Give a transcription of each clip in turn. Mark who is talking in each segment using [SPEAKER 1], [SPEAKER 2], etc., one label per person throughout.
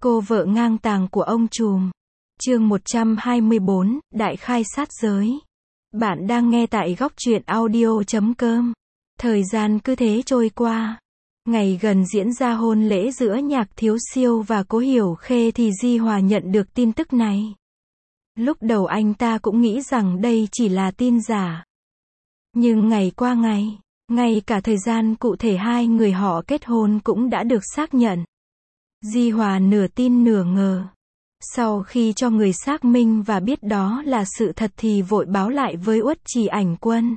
[SPEAKER 1] Cô vợ ngang tàng của ông trùm. Chương 124, Đại khai sát giới. Bạn đang nghe tại góc truyện audio.com. Thời gian cứ thế trôi qua. Ngày gần diễn ra hôn lễ giữa Nhạc Thiếu Siêu và Cố Hiểu Khê thì Di Hòa nhận được tin tức này. Lúc đầu anh ta cũng nghĩ rằng đây chỉ là tin giả. Nhưng ngày qua ngày, ngay cả thời gian cụ thể hai người họ kết hôn cũng đã được xác nhận. Di Hòa nửa tin nửa ngờ. Sau khi cho người xác minh và biết đó là sự thật thì vội báo lại với Uất Trì Ảnh Quân.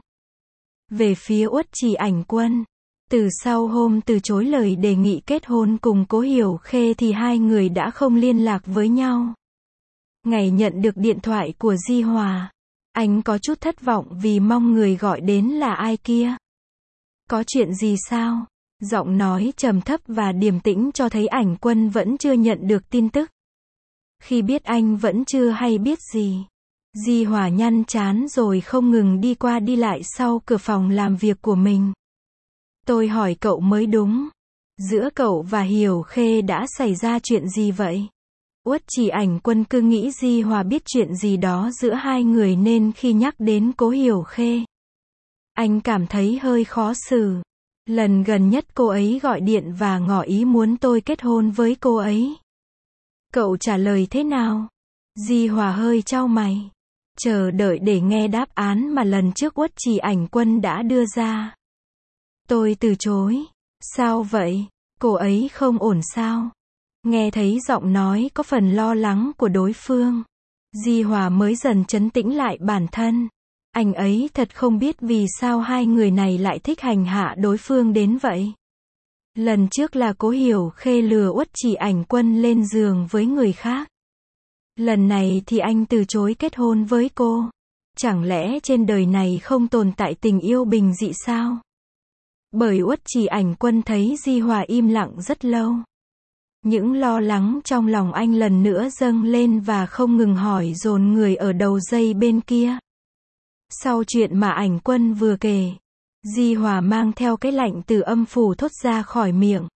[SPEAKER 1] Về phía Uất Trì Ảnh Quân, từ sau hôm từ chối lời đề nghị kết hôn cùng Cố Hiểu Khê thì hai người đã không liên lạc với nhau. Ngày nhận được điện thoại của Di Hòa, anh có chút thất vọng vì mong người gọi đến là ai kia. Có chuyện gì sao? Giọng nói trầm thấp và điềm tĩnh cho thấy Ảnh Quân vẫn chưa nhận được tin tức. Khi biết anh vẫn chưa hay biết gì, Di Hòa nhăn trán rồi không ngừng đi qua đi lại sau cửa phòng làm việc của mình. Tôi hỏi cậu mới đúng. Giữa cậu và Hiểu Khê đã xảy ra chuyện gì vậy? Uất Trì Ảnh Quân cứ nghĩ Di Hòa biết chuyện gì đó giữa hai người nên khi nhắc đến Cố Hiểu Khê, anh cảm thấy hơi khó xử. Lần gần nhất cô ấy gọi điện và ngỏ ý muốn tôi kết hôn với cô ấy. Cậu trả lời thế nào? Di Hòa hơi chau mày, chờ đợi để nghe đáp án mà lần trước Uất Trì Ảnh Quân đã đưa ra. Tôi từ chối. Sao vậy? Cô ấy không ổn sao? Nghe thấy giọng nói có phần lo lắng của đối phương, Di Hòa mới dần trấn tĩnh lại bản thân. Anh ấy thật không biết vì sao hai người này lại thích hành hạ đối phương đến vậy. Lần trước là Cố Hiểu Khê lừa Uất Trì Ảnh Quân lên giường với người khác. Lần này thì anh từ chối kết hôn với cô. Chẳng lẽ trên đời này không tồn tại tình yêu bình dị sao? Bởi Uất Trì Ảnh Quân thấy Di Hòa im lặng rất lâu. Những lo lắng trong lòng anh lần nữa dâng lên và không ngừng hỏi dồn người ở đầu dây bên kia. Sau chuyện mà Ảnh Quân vừa kể, Di Hòa mang theo cái lạnh từ âm phủ thốt ra khỏi miệng.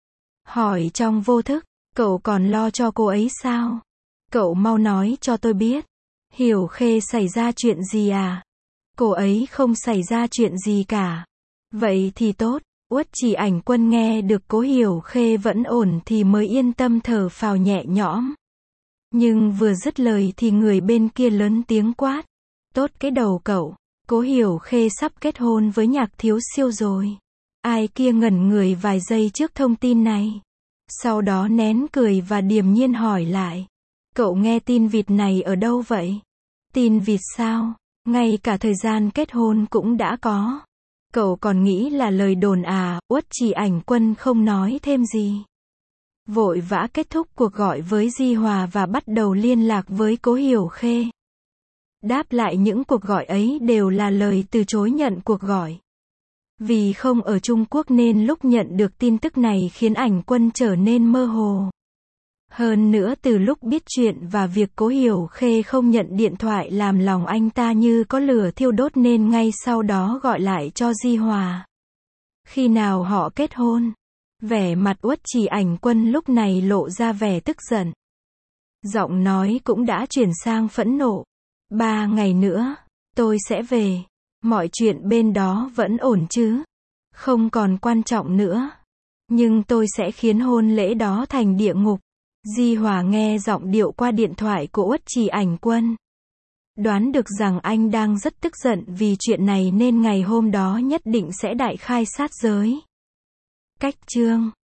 [SPEAKER 1] Hỏi trong vô thức, cậu còn lo cho cô ấy sao? Cậu mau nói cho tôi biết. Hiểu Khê xảy ra chuyện gì à? Cô ấy không xảy ra chuyện gì cả. Vậy thì tốt. Uất Trì Ảnh Quân nghe được Cố Hiểu Khê vẫn ổn thì mới yên tâm thở phào nhẹ nhõm. Nhưng vừa dứt lời thì người bên kia lớn tiếng quát. Tốt cái đầu cậu, Cố Hiểu Khê sắp kết hôn với Nhạc Thiếu Siêu rồi. Ai kia ngẩn người vài giây trước thông tin này. Sau đó nén cười và điềm nhiên hỏi lại. Cậu nghe tin vịt này ở đâu vậy? Tin vịt sao? Ngay cả thời gian kết hôn cũng đã có. Cậu còn nghĩ là lời đồn à? Uất Trì Ảnh Quân không nói thêm gì. Vội vã kết thúc cuộc gọi với Di Hòa và bắt đầu liên lạc với Cố Hiểu Khê. Đáp lại những cuộc gọi ấy đều là lời từ chối nhận cuộc gọi. Vì không ở Trung Quốc nên lúc nhận được tin tức này khiến Ảnh Quân trở nên mơ hồ. Hơn nữa từ lúc biết chuyện và việc Cố Hiểu Khê không nhận điện thoại làm lòng anh ta như có lửa thiêu đốt nên ngay sau đó gọi lại cho Di Hòa. Khi nào họ kết hôn? Vẻ mặt Uất Trì Ảnh Quân lúc này lộ ra vẻ tức giận. Giọng nói cũng đã chuyển sang phẫn nộ. 3 ngày nữa, tôi sẽ về. Mọi chuyện bên đó vẫn ổn chứ? Không còn quan trọng nữa. Nhưng tôi sẽ khiến hôn lễ đó thành địa ngục. Di Hòa nghe giọng điệu qua điện thoại của Uất Trì Ảnh Quân. Đoán được rằng anh đang rất tức giận vì chuyện này nên ngày hôm đó nhất định sẽ đại khai sát giới. Cách chương